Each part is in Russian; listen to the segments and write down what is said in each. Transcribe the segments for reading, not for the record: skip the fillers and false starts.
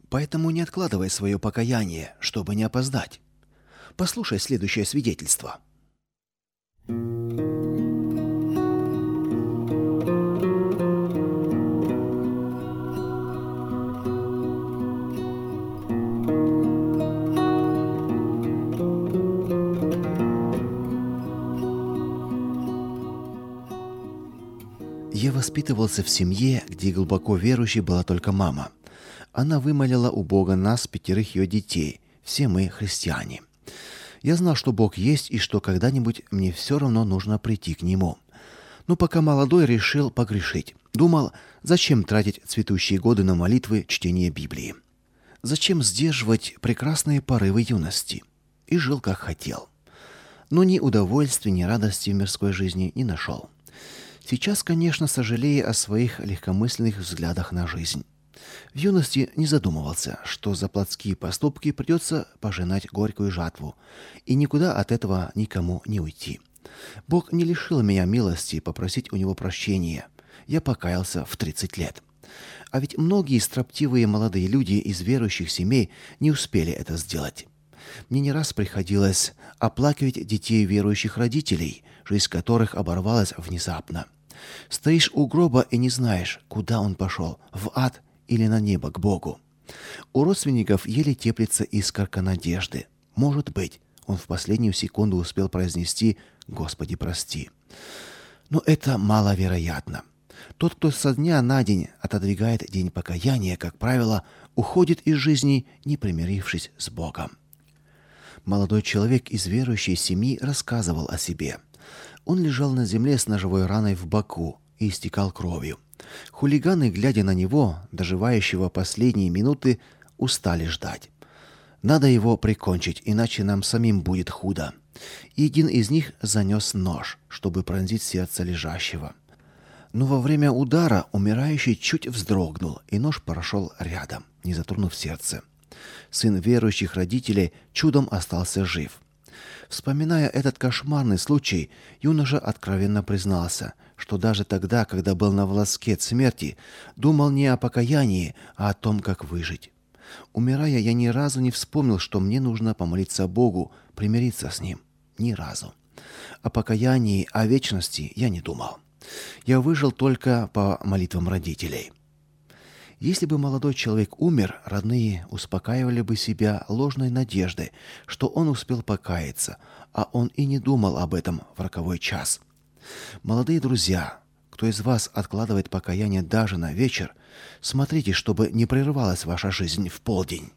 Поэтому не откладывай свое покаяние, чтобы не опоздать. Послушай следующее свидетельство. Я воспитывался в семье, где глубоко верующей была только мама. Она вымолила у Бога нас, 5 ее детей. Все мы христиане. Я знал, что Бог есть и что когда-нибудь мне все равно нужно прийти к Нему. Но пока молодой, решил погрешить. Думал, зачем тратить цветущие годы на молитвы, чтение Библии? Зачем сдерживать прекрасные порывы юности? И жил, как хотел. Но ни удовольствия, ни радости в мирской жизни не нашел. Сейчас, конечно, сожалею о своих легкомысленных взглядах на жизнь. В юности не задумывался, что за плотские поступки придется пожинать горькую жатву, и никуда от этого никому не уйти. Бог не лишил меня милости попросить у Него прощения. Я покаялся в 30 лет. А ведь многие строптивые молодые люди из верующих семей не успели это сделать. Мне не раз приходилось оплакивать детей верующих родителей, жизнь которых оборвалась внезапно. Стоишь у гроба и не знаешь, куда он пошел, в ад или на небо к Богу. У родственников еле теплится искорка надежды. Может быть, он в последнюю секунду успел произнести «Господи, прости». Но это маловероятно. Тот, кто со дня на день отодвигает день покаяния, как правило, уходит из жизни, не примирившись с Богом. Молодой человек из верующей семьи рассказывал о себе. Он лежал на земле с ножевой раной в боку и истекал кровью. Хулиганы, глядя на него, доживающего последние минуты, устали ждать. Надо его прикончить, иначе нам самим будет худо. И один из них занес нож, чтобы пронзить сердце лежащего. Но во время удара умирающий чуть вздрогнул, и нож прошел рядом, не затронув сердце. Сын верующих родителей чудом остался жив. Вспоминая этот кошмарный случай, юноша откровенно признался, что даже тогда, когда был на волоске от смерти, думал не о покаянии, а о том, как выжить. Умирая, я ни разу не вспомнил, что мне нужно помолиться Богу, примириться с Ним. Ни разу. О покаянии, о вечности я не думал. Я выжил только по молитвам родителей. Если бы молодой человек умер, родные успокаивали бы себя ложной надеждой, что он успел покаяться, а он и не думал об этом в роковой час. Молодые друзья, кто из вас откладывает покаяние даже на вечер, смотрите, чтобы не прервалась ваша жизнь в полдень.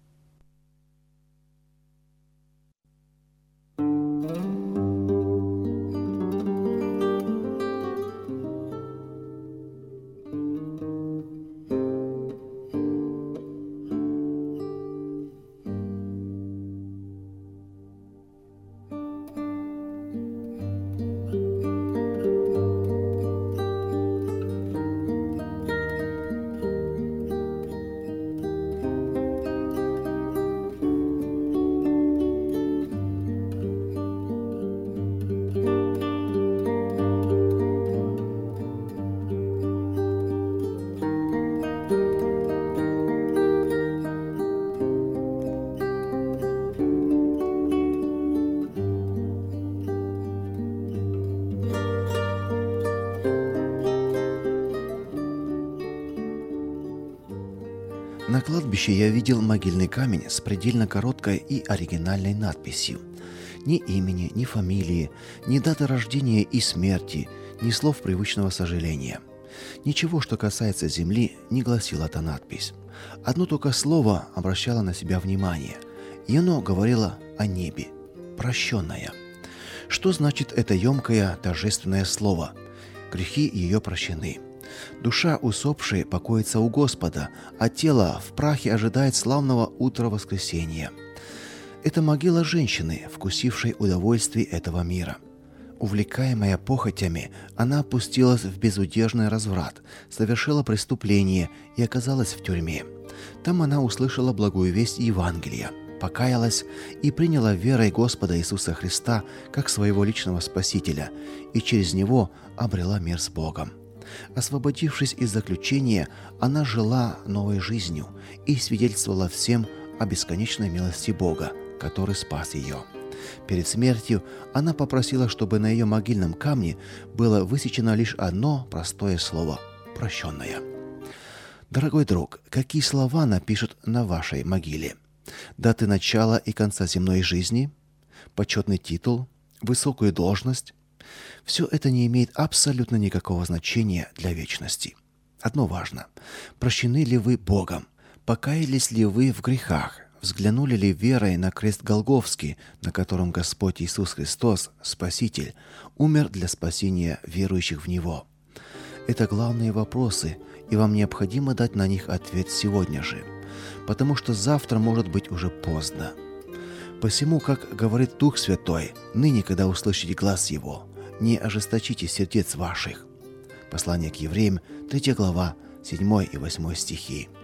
На кладбище я видел могильный камень с предельно короткой и оригинальной надписью. Ни имени, ни фамилии, ни даты рождения и смерти, ни слов привычного сожаления. Ничего, что касается земли, не гласила эта надпись. Одно только слово обращало на себя внимание, и оно говорило о небе. Прощенная. Что значит это емкое, торжественное слово? Грехи ее прощены. Душа усопшей покоится у Господа, а тело в прахе ожидает славного утра воскресения. Это могила женщины, вкусившей удовольствий этого мира. Увлекаемая похотями, она опустилась в безудержный разврат, совершила преступление и оказалась в тюрьме. Там она услышала благую весть Евангелия, покаялась и приняла верой Господа Иисуса Христа как своего личного Спасителя и через Него обрела мир с Богом. Освободившись из заключения, она жила новой жизнью и свидетельствовала всем о бесконечной милости Бога, который спас ее. Перед смертью она попросила, чтобы на ее могильном камне было высечено лишь одно простое слово – «прощенная». Дорогой друг, какие слова напишут на вашей могиле? Даты начала и конца земной жизни? Почетный титул? Высокую должность? Все это не имеет абсолютно никакого значения для вечности. Одно важно. Прощены ли вы Богом? Покаялись ли вы в грехах? Взглянули ли верой на крест Голгофский, на котором Господь Иисус Христос, Спаситель, умер для спасения верующих в Него? Это главные вопросы, и вам необходимо дать на них ответ сегодня же, потому что завтра может быть уже поздно. Посему, как говорит Дух Святой, ныне, когда услышите глас Его, не ожесточите сердец ваших. Послание к евреям, 3 глава, 7 и 8 стихи.